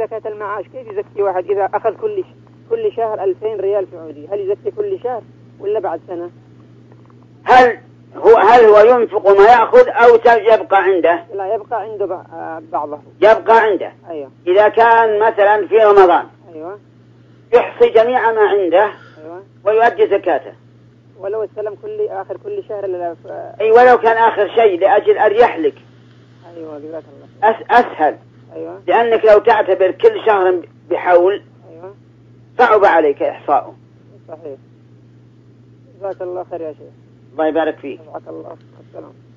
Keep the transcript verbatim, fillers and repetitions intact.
زكاة المعاش كيف يزكي واحد إذا أخذ كل كل شهر ألفين ريال سعودي؟ هل يزكي كل شهر ولا بعد سنة؟ هل هو هل هو ينفق ما يأخذ أو يبقى عنده؟ لا، يبقى عنده بعضه. يبقى عنده. أيوة. إذا كان مثلا في رمضان. أيوة. يحصي جميع ما عنده. أيوة. ويؤدي زكاته. ولو استلم كل آخر كل شهر لا ف... أي ولو كان آخر شيء لأجل أن يحلق. أيوة جزاك الله. أس أسهل. أيوة. لأنك لو تعتبر كل شهر بحول. أيوة. صعب عليك إحصاؤه. صحيح. جزاك الله خير يا شيخ. الله يبارك فيك. جزاك الله. السلام.